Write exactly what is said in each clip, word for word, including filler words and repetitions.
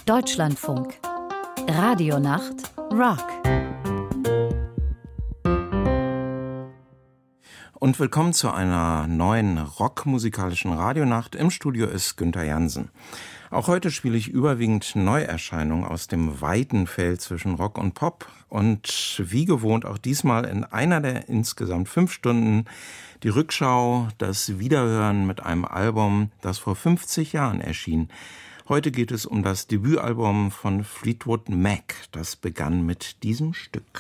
Deutschlandfunk. Radionacht Rock. Und willkommen zu einer neuen rockmusikalischen Radionacht. Im Studio ist Günther Jansen. Auch heute spiele ich überwiegend Neuerscheinungen aus dem weiten Feld zwischen Rock und Pop. Und wie gewohnt auch diesmal in einer der insgesamt fünf Stunden die Rückschau, das Wiederhören mit einem Album, das vor fünfzig Jahren erschien. Heute geht es um das Debütalbum von Fleetwood Mac. Das begann mit diesem Stück.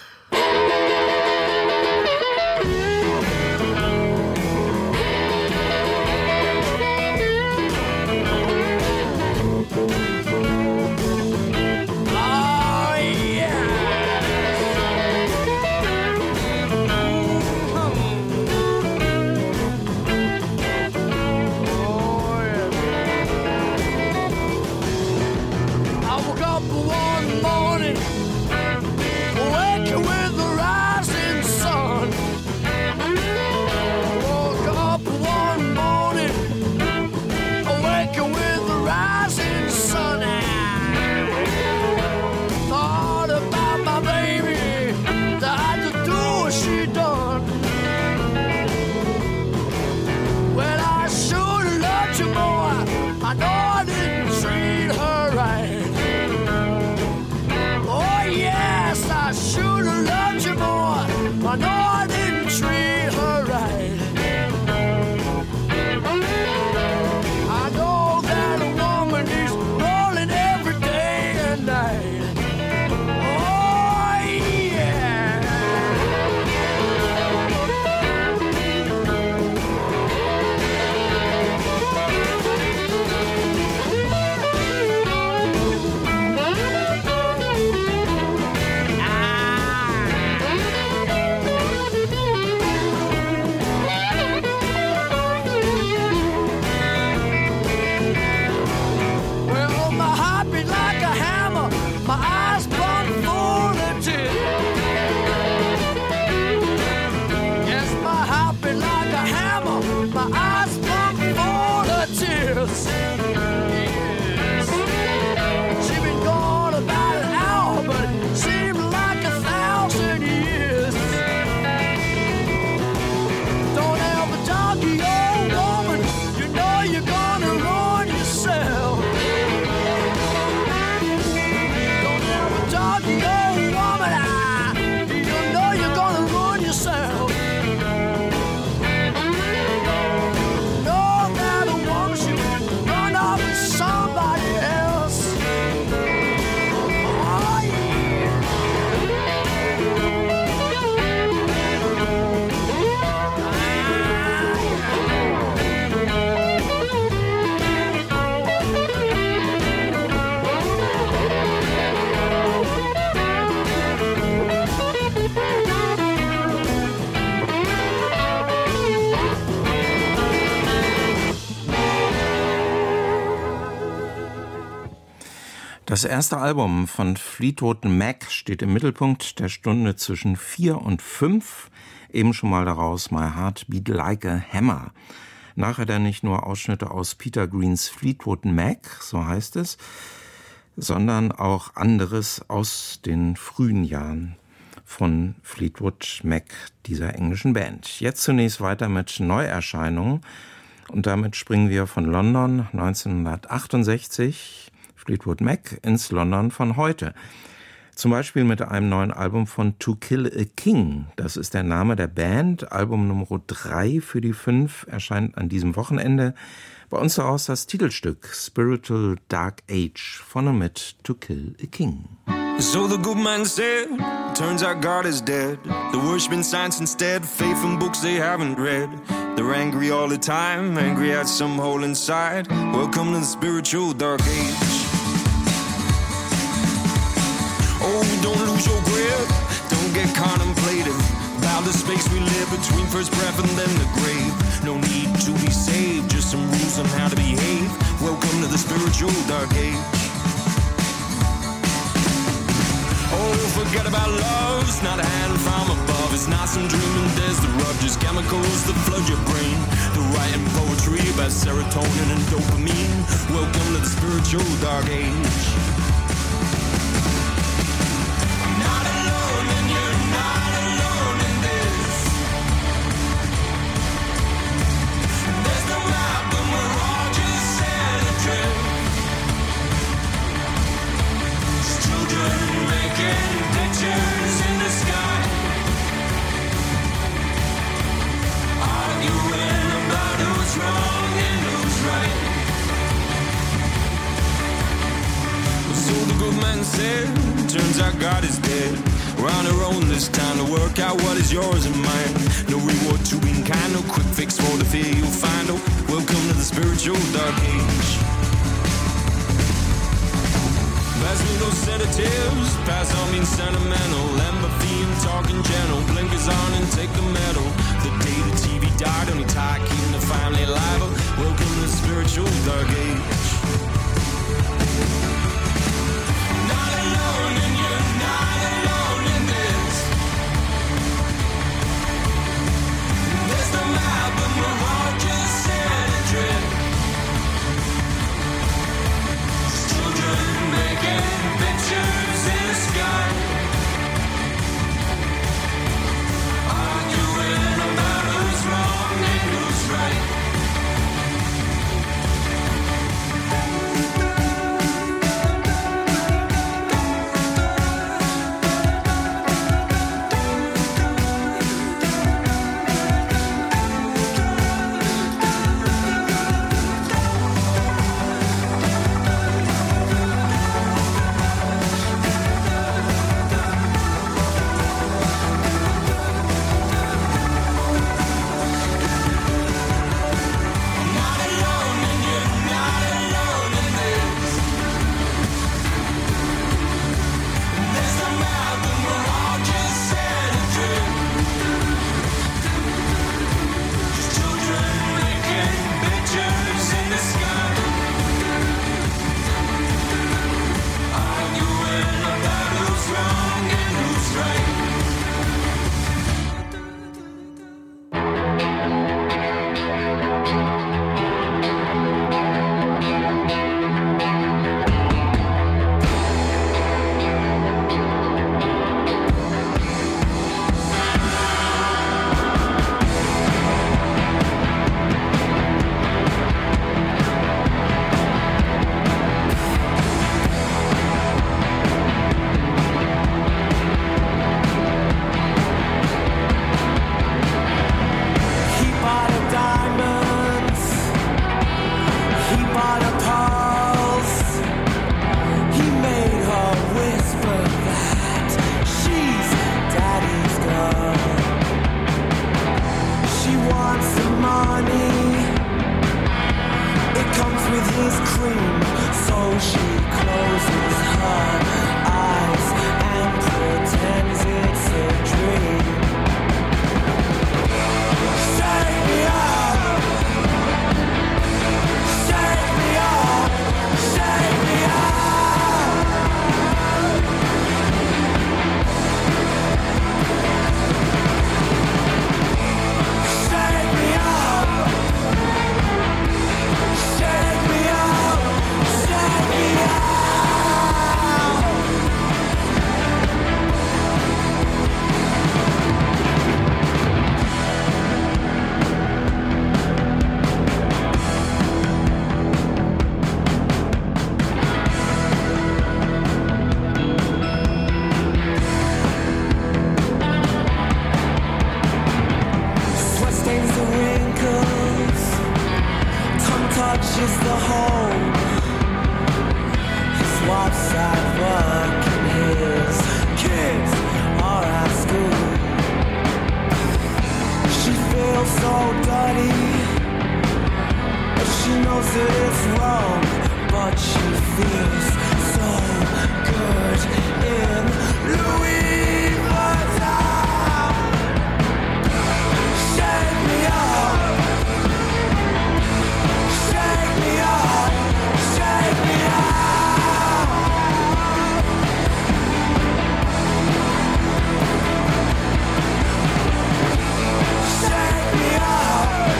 Das erste Album von Fleetwood Mac steht im Mittelpunkt der Stunde zwischen vier und fünf. Eben schon mal daraus My Heart Beat Like a Hammer. Nachher dann nicht nur Ausschnitte aus Peter Greens Fleetwood Mac, so heißt es, sondern auch anderes aus den frühen Jahren von Fleetwood Mac, dieser englischen Band. Jetzt zunächst weiter mit Neuerscheinungen. Und damit springen wir von London neunzehnhundertachtundsechzig Fleetwood Mac ins London von heute. Zum Beispiel mit einem neuen Album von To Kill a King. Das ist der Name der Band. Album Nummer drei für die fünf erscheint an diesem Wochenende. Bei uns daraus das Titelstück Spiritual Dark Age von und mit To Kill a King. So the good man said, turns out God is dead. They're worshiping science instead, faith in books they haven't read. They're angry all the time, angry at some hole inside. Welcome to the spiritual dark age. Oh, don't lose your grip, don't get contemplative about the space we live between first breath and then the grave. No need to be saved, just some rules on how to behave. Welcome to the spiritual dark age. Oh, forget about love, it's not a hand from above. It's not some dream and there's the rub, just chemicals that flood your brain. They're writing poetry about serotonin and dopamine. Welcome to the spiritual dark age. So the good man said, turns out God is dead. We're on our own this time to work out what is yours and mine. No reward to being kind, no quick fix for the fear you'll find. Oh, welcome to the spiritual dark age. Pass me those sedatives, pass on being sentimental. Empathy and talking gentle, blinkers on and take the medal. The day the T V died, only tie keeping the family alive. Oh, welcome to the spiritual dark age. Not alone and you're not alone in this. There's no map and we're all just sand adrift. Children making pictures in the sky, arguing about who's wrong and who's right.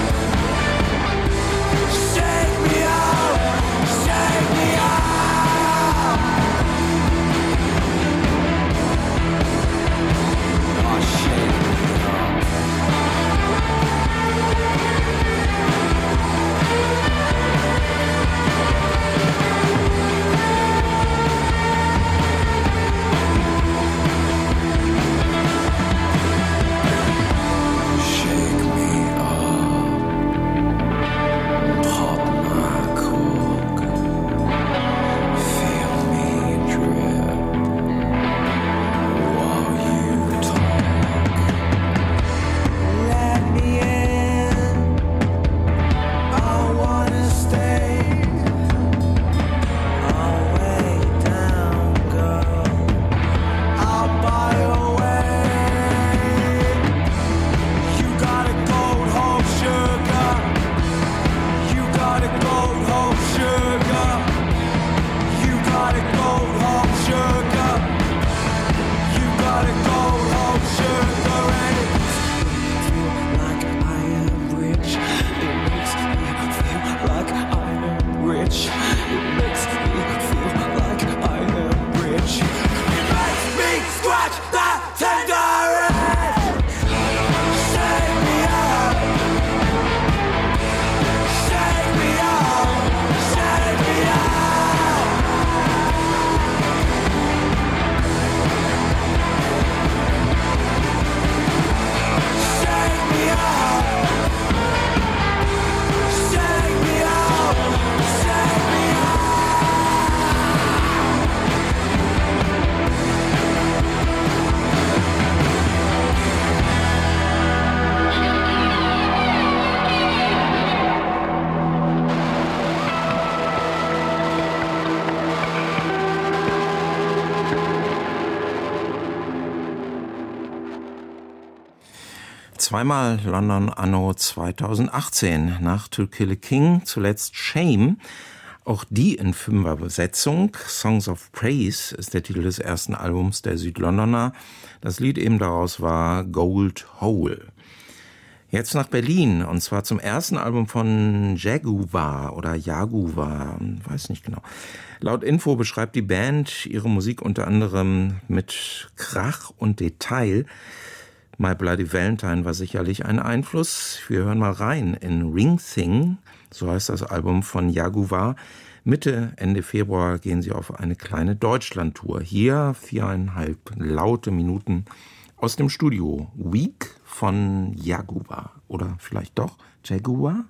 Shake me out, shake me out. Zweimal London anno zweitausendachtzehn. Nach To Kill a King zuletzt Shame. Auch die in Fünferbesetzung. Songs of Praise ist der Titel des ersten Albums der Südlondoner. Das Lied eben daraus war Gold Hole. Jetzt nach Berlin, und zwar zum ersten Album von Jaguar oder Jaguar, weiß nicht genau. Laut Info beschreibt die Band ihre Musik unter anderem mit Krach und Detail. My Bloody Valentine war sicherlich ein Einfluss. Wir hören mal rein in Ring Thing, so heißt das Album von Jaguar. Mitte, Ende Februar gehen sie auf eine kleine Deutschlandtour. Hier viereinhalb laute Minuten aus dem Studio Week von Jaguar. Oder vielleicht doch Jaguar?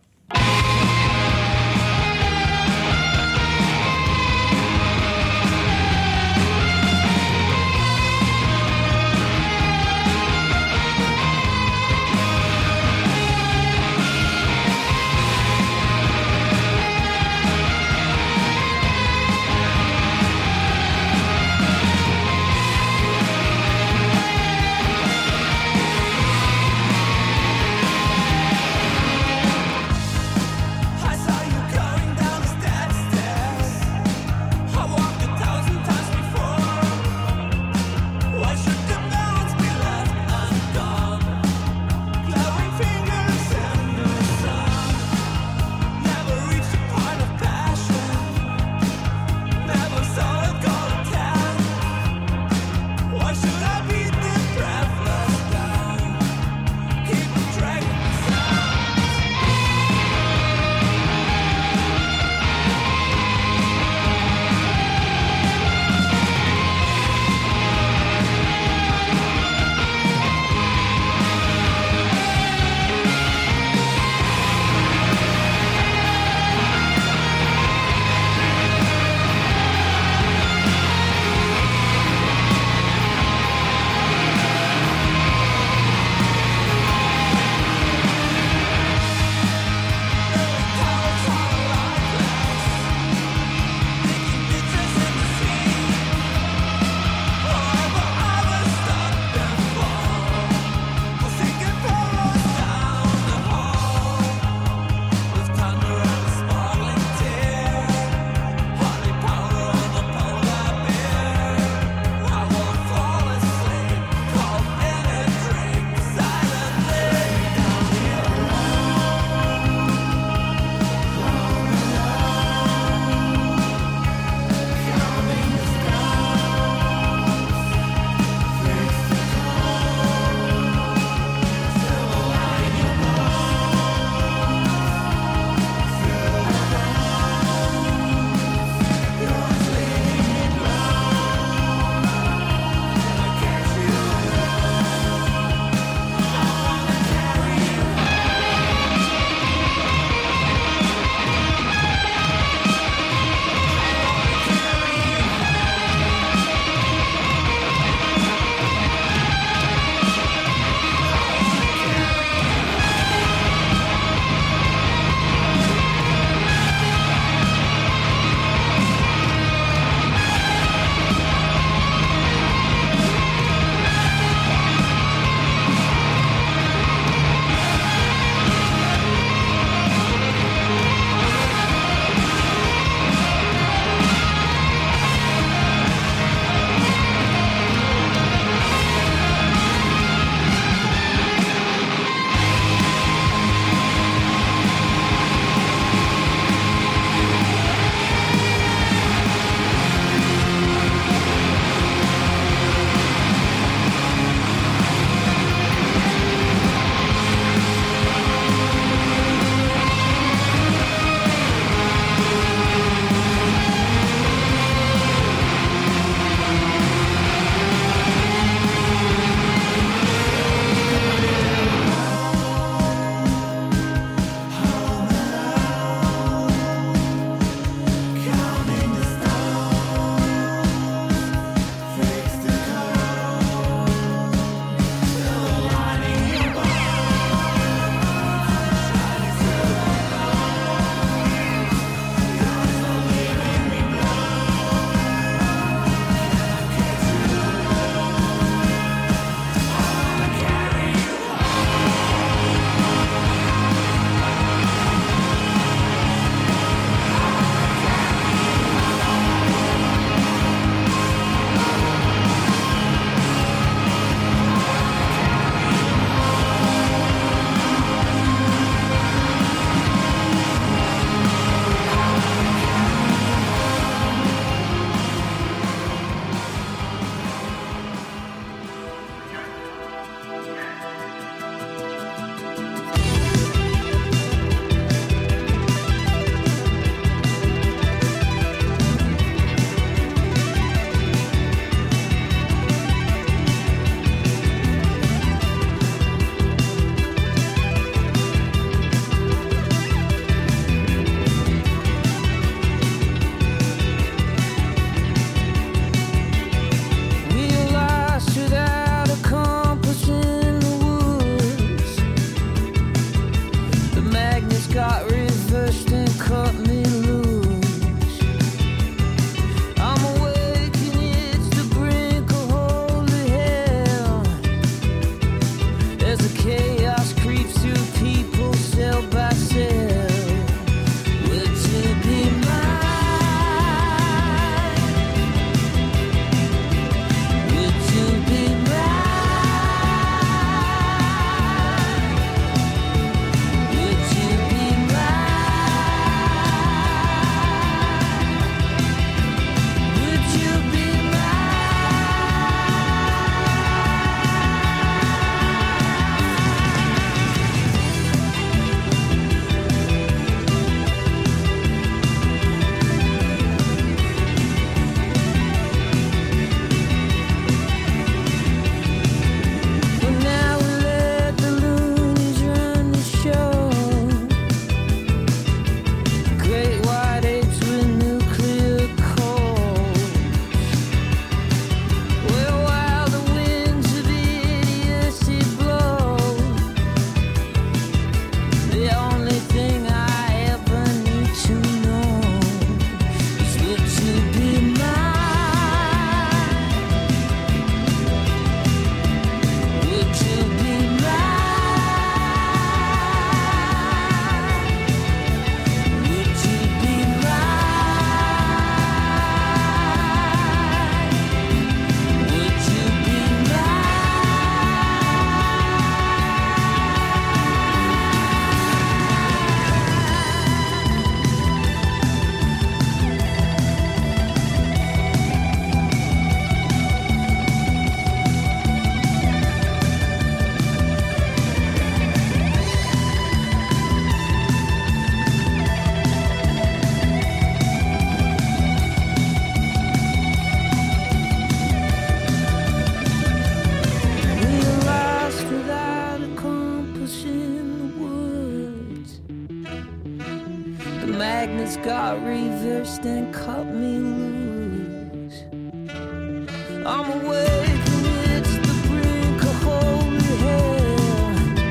got reversed and cut me loose. I'm awake and it's the brink of holy hell.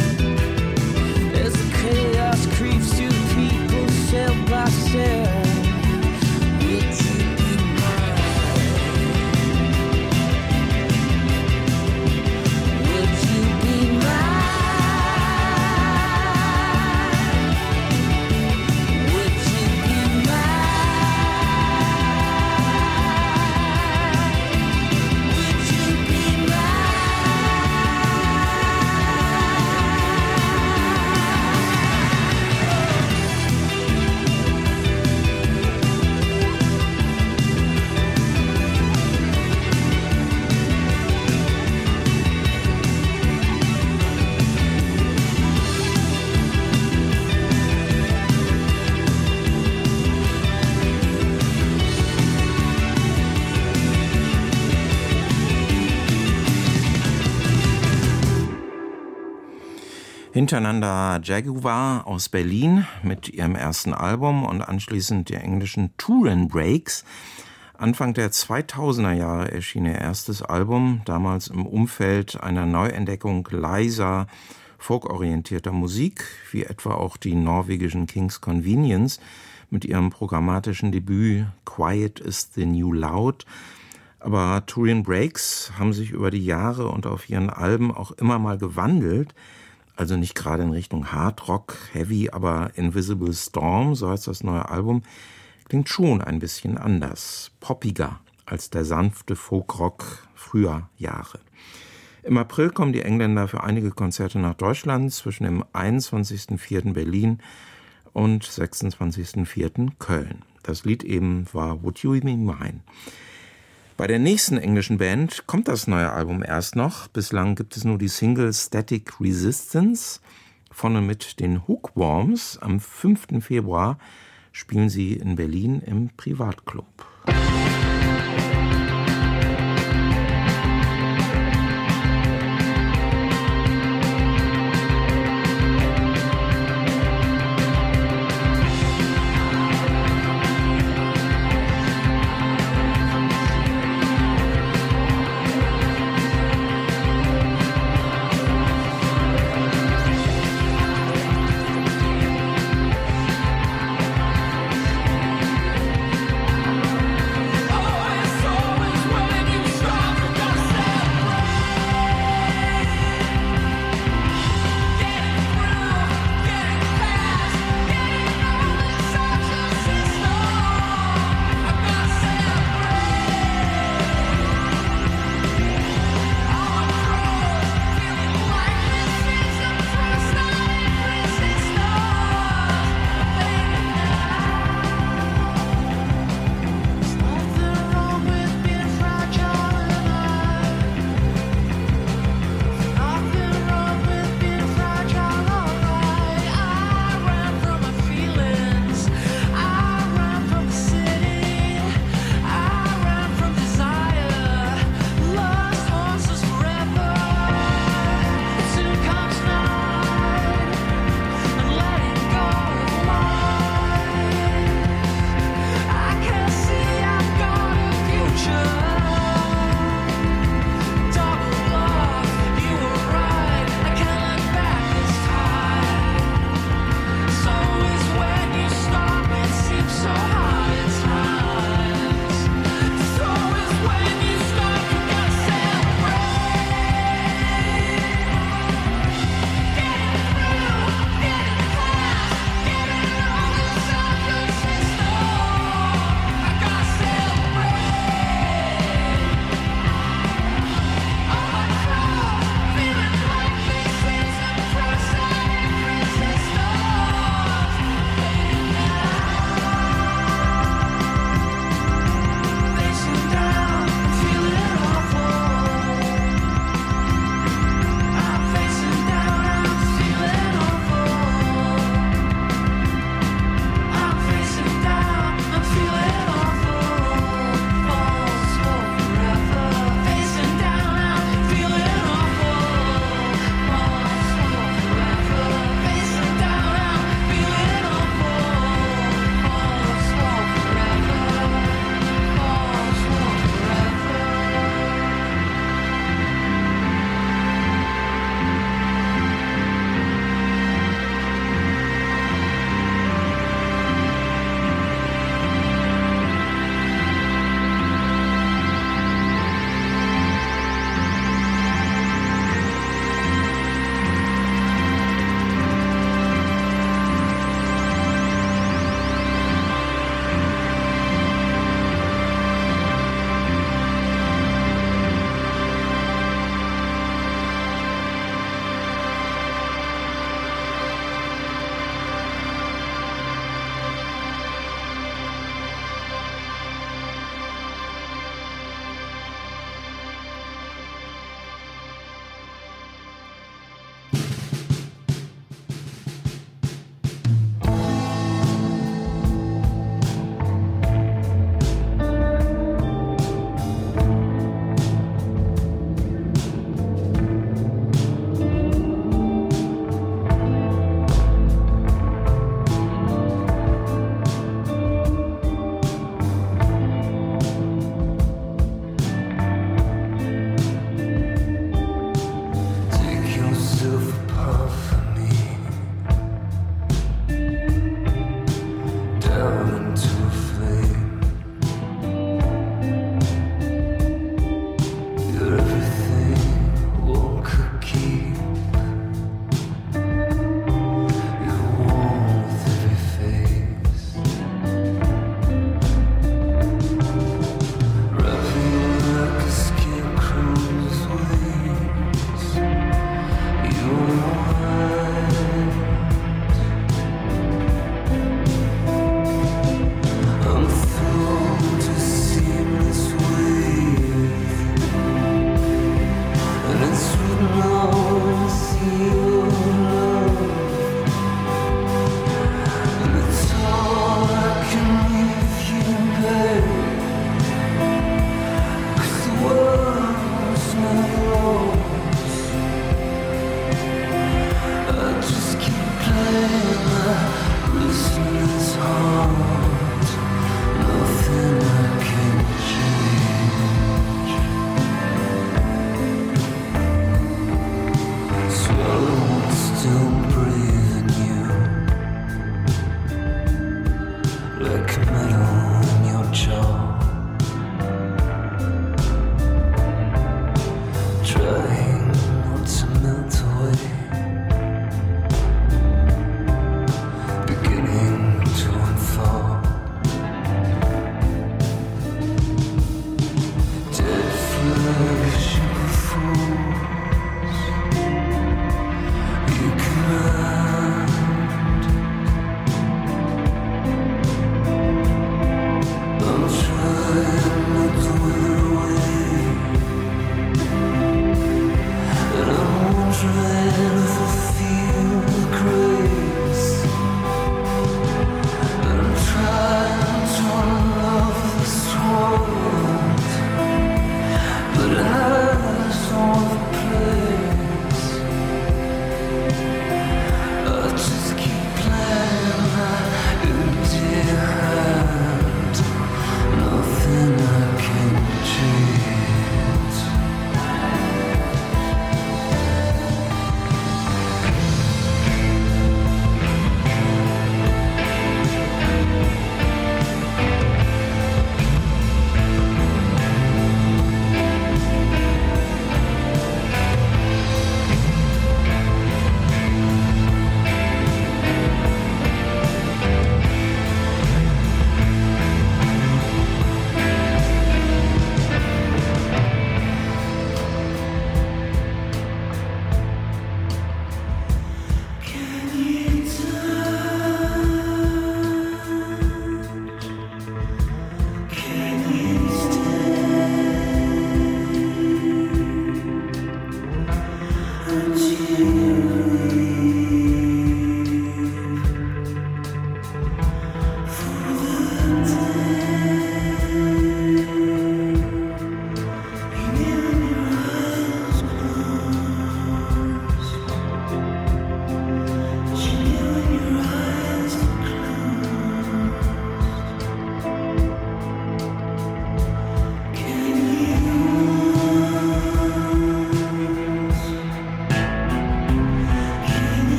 As the chaos creeps through people cell by cell. Would you be mine? Would you be mine? Would you be mine? Would you be Hintereinander Jaguar aus Berlin mit ihrem ersten Album und anschließend die englischen Turin Breaks. Anfang der zweitausender Jahre erschien ihr erstes Album, damals im Umfeld einer Neuentdeckung leiser, folkorientierter Musik, wie etwa auch die norwegischen King's Convenience mit ihrem programmatischen Debüt Quiet is the New Loud. Aber Turin Breaks haben sich über die Jahre und auf ihren Alben auch immer mal gewandelt. Also nicht gerade in Richtung Hard Rock, Heavy, aber Invisible Storm, so heißt das neue Album, klingt schon ein bisschen anders, poppiger als der sanfte Folkrock früher Jahre. Im April kommen die Engländer für einige Konzerte nach Deutschland, zwischen dem einundzwanzigsten vierten Berlin und sechsundzwanzigsten vierten Köln. Das Lied eben war Would You Be Mine? Bei der nächsten englischen Band kommt das neue Album erst noch. Bislang gibt es nur die Single Static Resistance. Von und mit den Hookworms am fünften Februar spielen sie in Berlin im Privatclub. mine?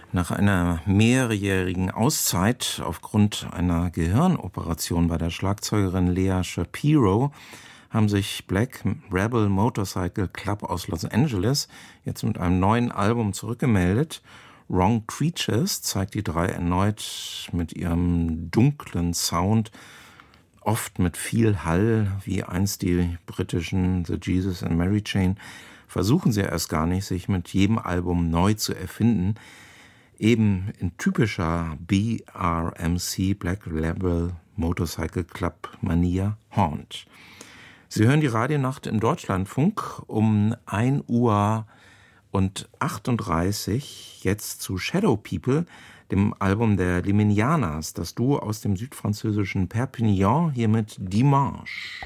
Nach einer mehrjährigen Auszeit aufgrund einer Gehirnoperation bei der Schlagzeugerin Lea Shapiro haben sich Black Rebel Motorcycle Club aus Los Angeles jetzt mit einem neuen Album zurückgemeldet. Wrong Creatures zeigt die drei erneut mit ihrem dunklen Sound, oft mit viel Hall, wie einst die britischen The Jesus and Mary Chain. Versuchen sie erst gar nicht, sich mit jedem Album neu zu erfinden. Eben in typischer B R M C Black Rebel Motorcycle Club Manier Haunt. Sie hören die Radionacht im Deutschlandfunk um ein Uhr und achtunddreißig, jetzt zu Shadow People, dem Album der Liminianas, das Duo aus dem südfranzösischen Perpignan, hier mit Dimanche.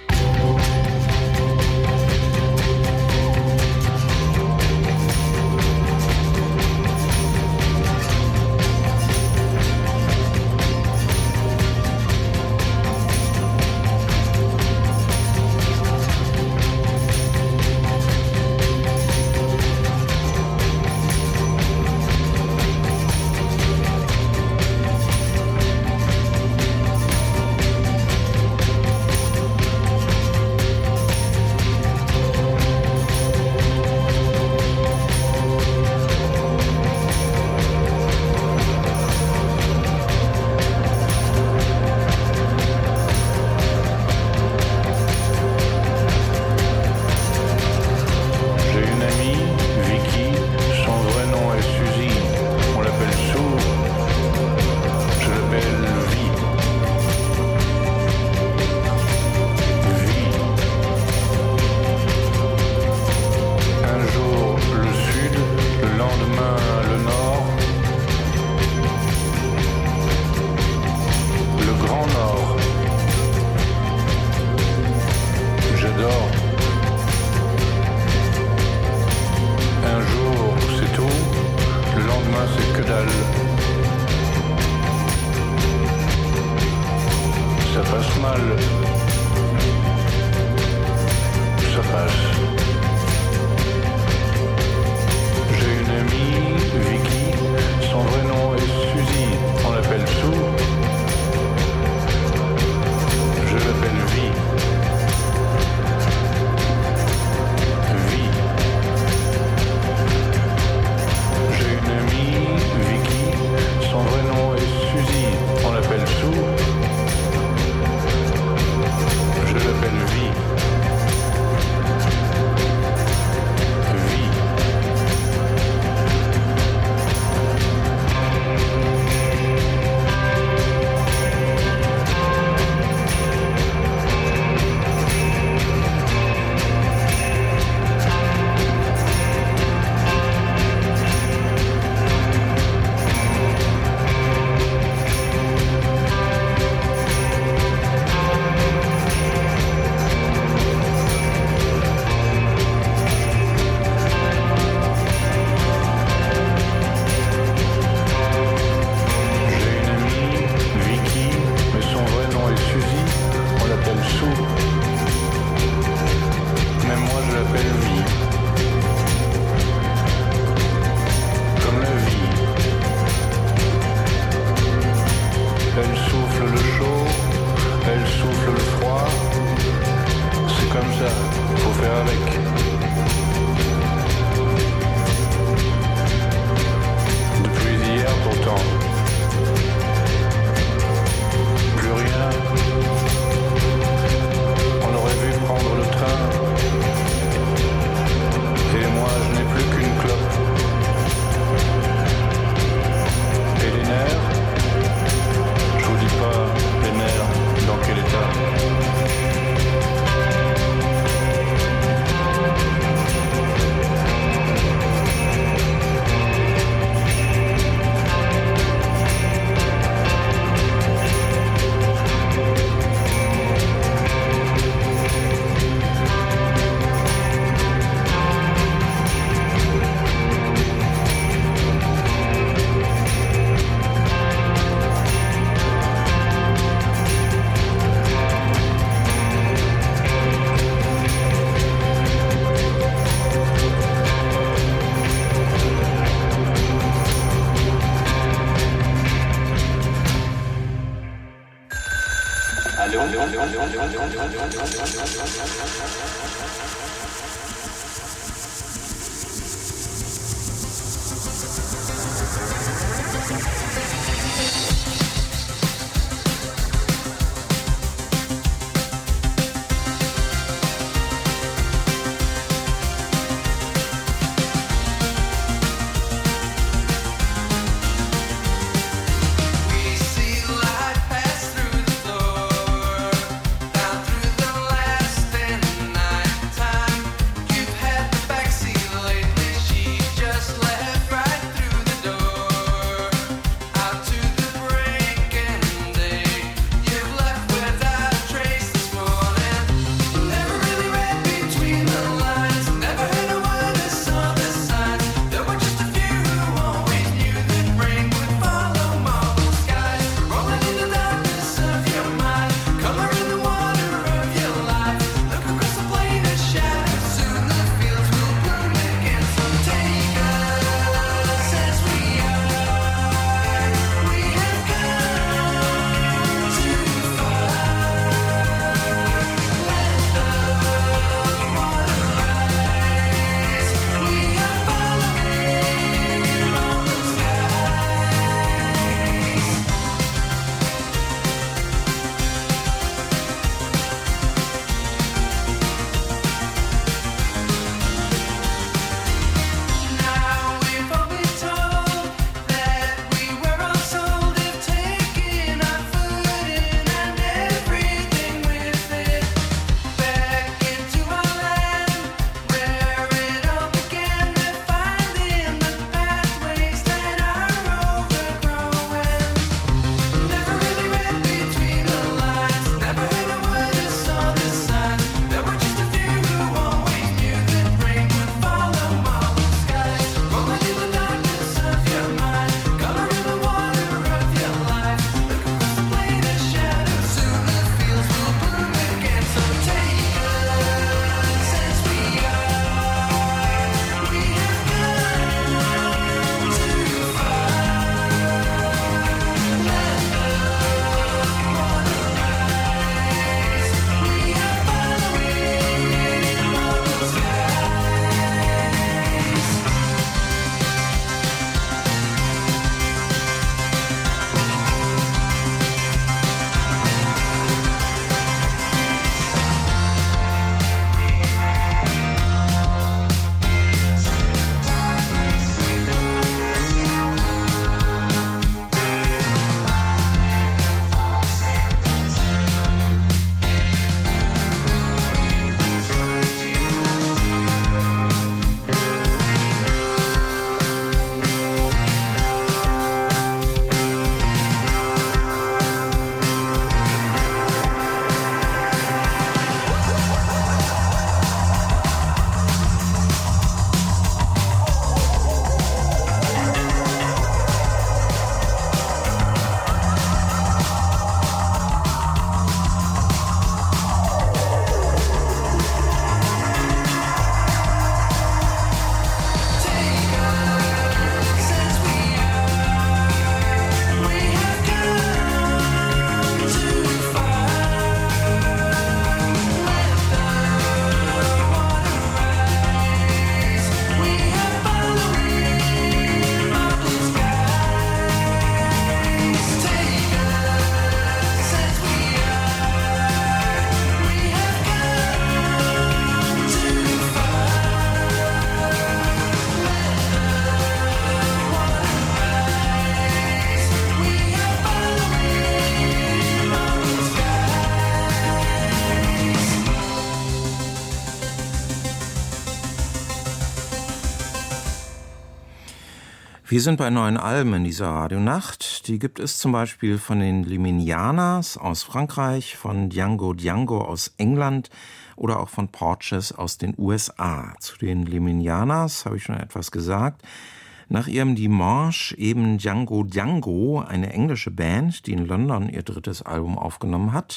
Wir sind bei neuen Alben in dieser Radionacht. Die gibt es zum Beispiel von den Liminianas aus Frankreich, von Django Django aus England oder auch von Porches aus den U S A. Zu den Liminianas habe ich schon etwas gesagt. Nach ihrem Dimanche eben Django Django, eine englische Band, die in London ihr drittes Album aufgenommen hat.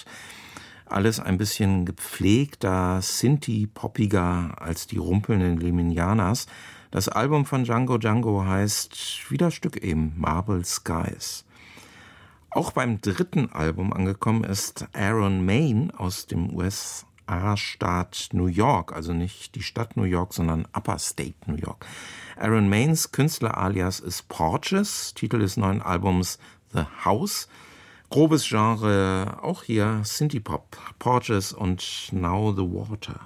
Alles ein bisschen gepflegter, Sinti-poppiger als die rumpelnden Liminianas. Das Album von Django Django heißt wie das Stück eben Marble Skies. Auch beim dritten Album angekommen ist Aaron Maine aus dem U S A-Staat New York, also nicht die Stadt New York, sondern Upper State New York. Aaron Maines Künstleralias ist Porges, Titel des neuen Albums The House. Grobes Genre, auch hier Synthie-Pop, Porges und Now the Water.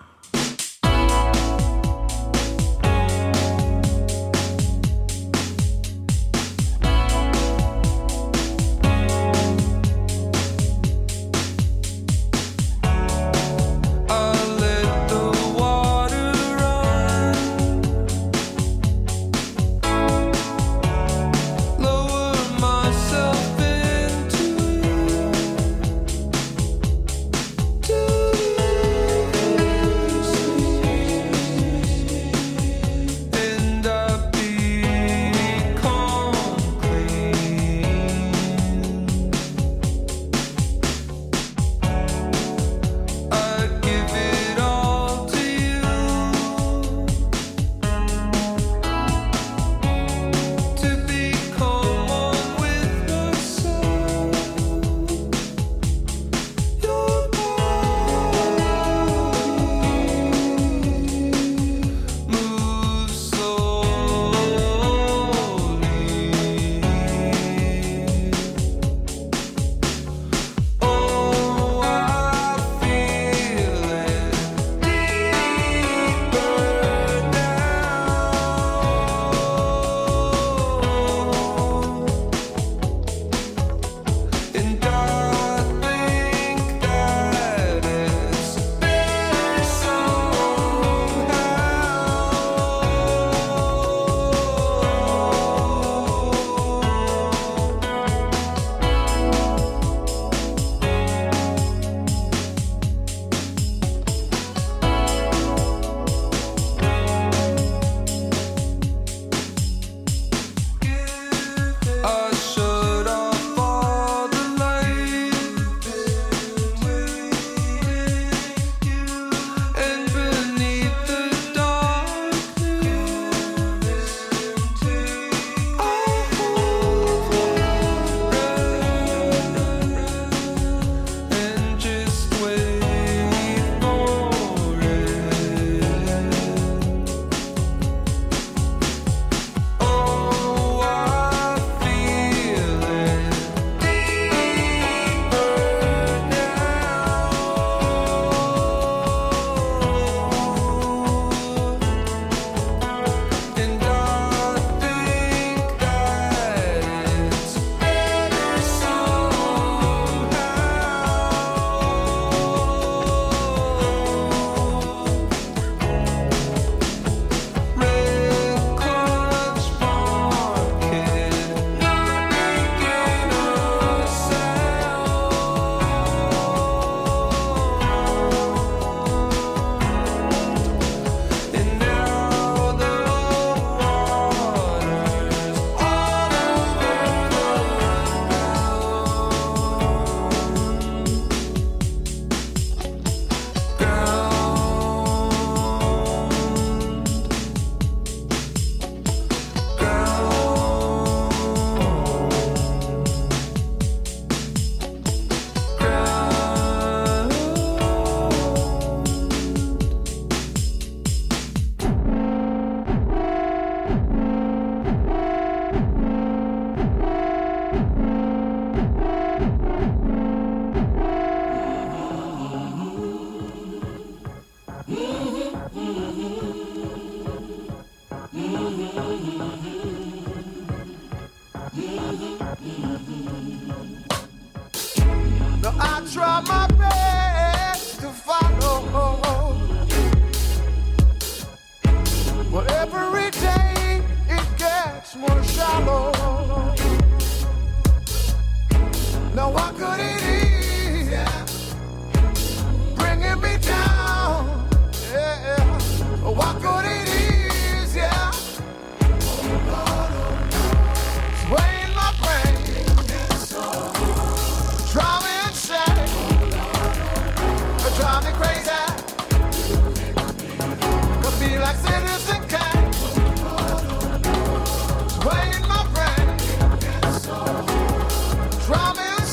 try my best to follow, but every day it gets more shallow. Now what could it is, yeah, bringing me down, yeah, what could it is, yeah, swaying my brain, drive me insane, drive me crazy, could be like Citizen Kane, swaying my brain, drive me insane.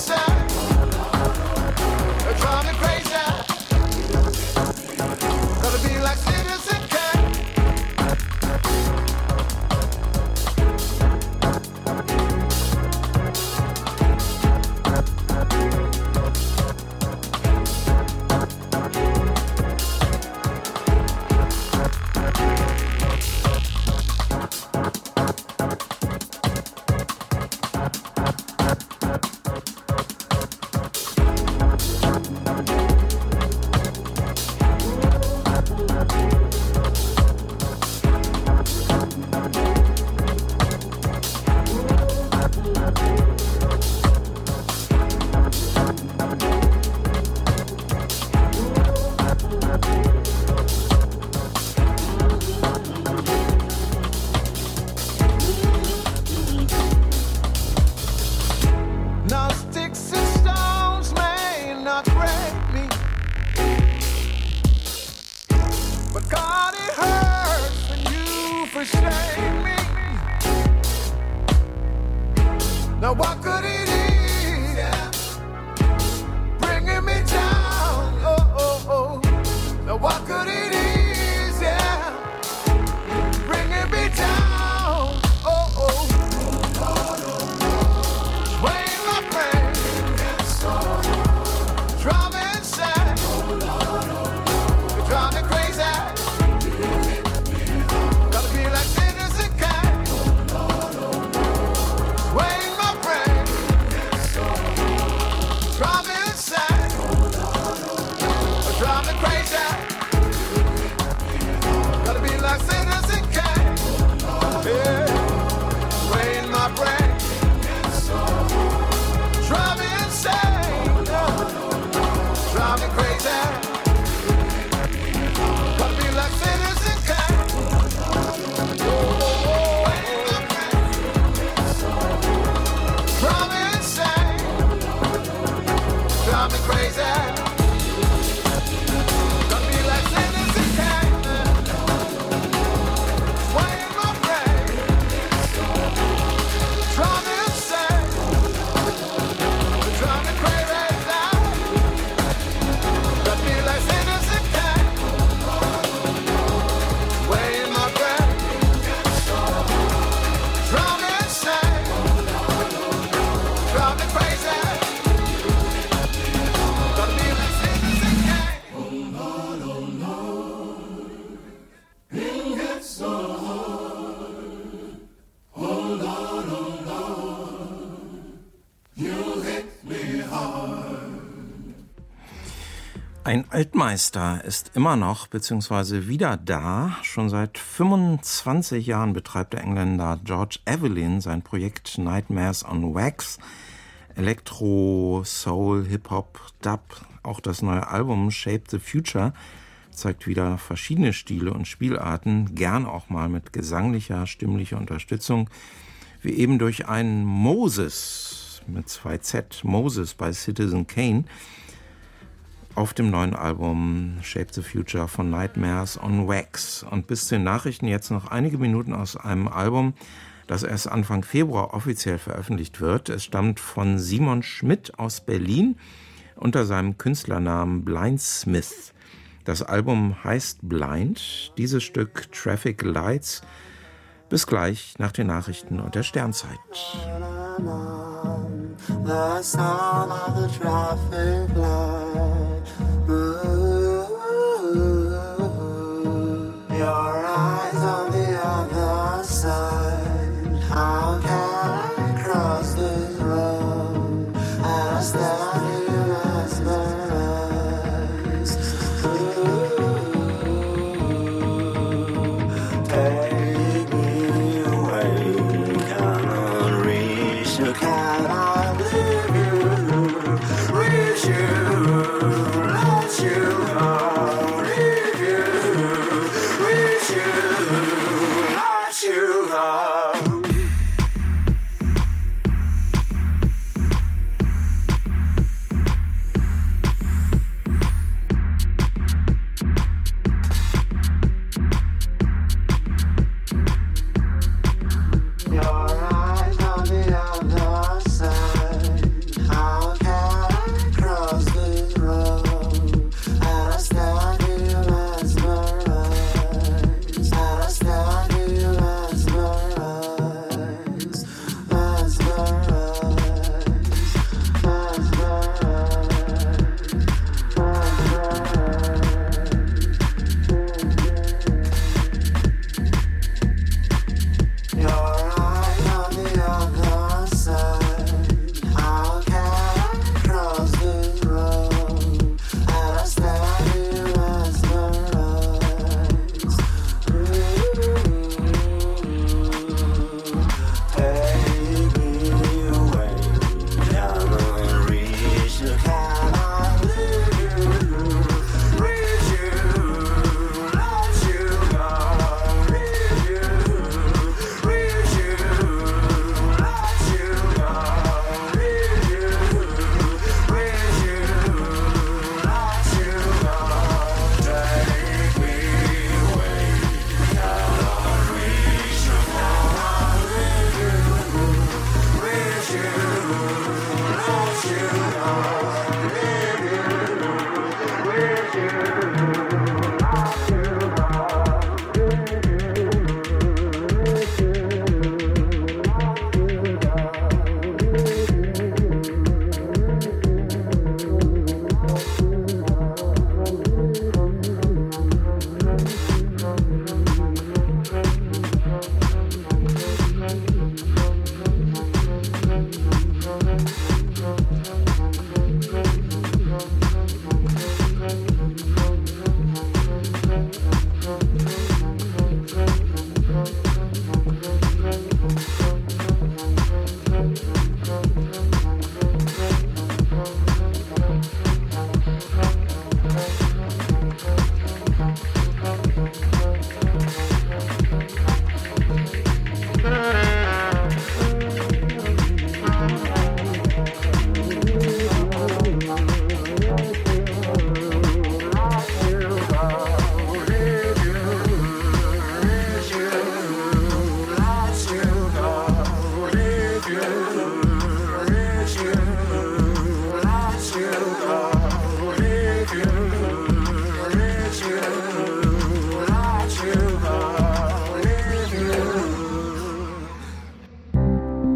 Ein Altmeister ist immer noch bzw. wieder da. Schon seit fünfundzwanzig Jahren betreibt der Engländer George Evelyn sein Projekt Nightmares on Wax. Elektro, Soul, Hip-Hop, Dub, auch das neue Album Shape the Future zeigt wieder verschiedene Stile und Spielarten, gern auch mal mit gesanglicher, stimmlicher Unterstützung, wie eben durch einen Moses mit zwei Z, Moses bei Citizen Kane, auf dem neuen Album Shape the Future von Nightmares on Wax. Und bis zu den Nachrichten jetzt noch einige Minuten aus einem Album, das erst Anfang Februar offiziell veröffentlicht wird. Es stammt von Simon Schmidt aus Berlin unter seinem Künstlernamen Blindsmith. Das Album heißt Blind, dieses Stück Traffic Lights. Bis gleich nach den Nachrichten und der Sternzeit. The sound of the traffic light.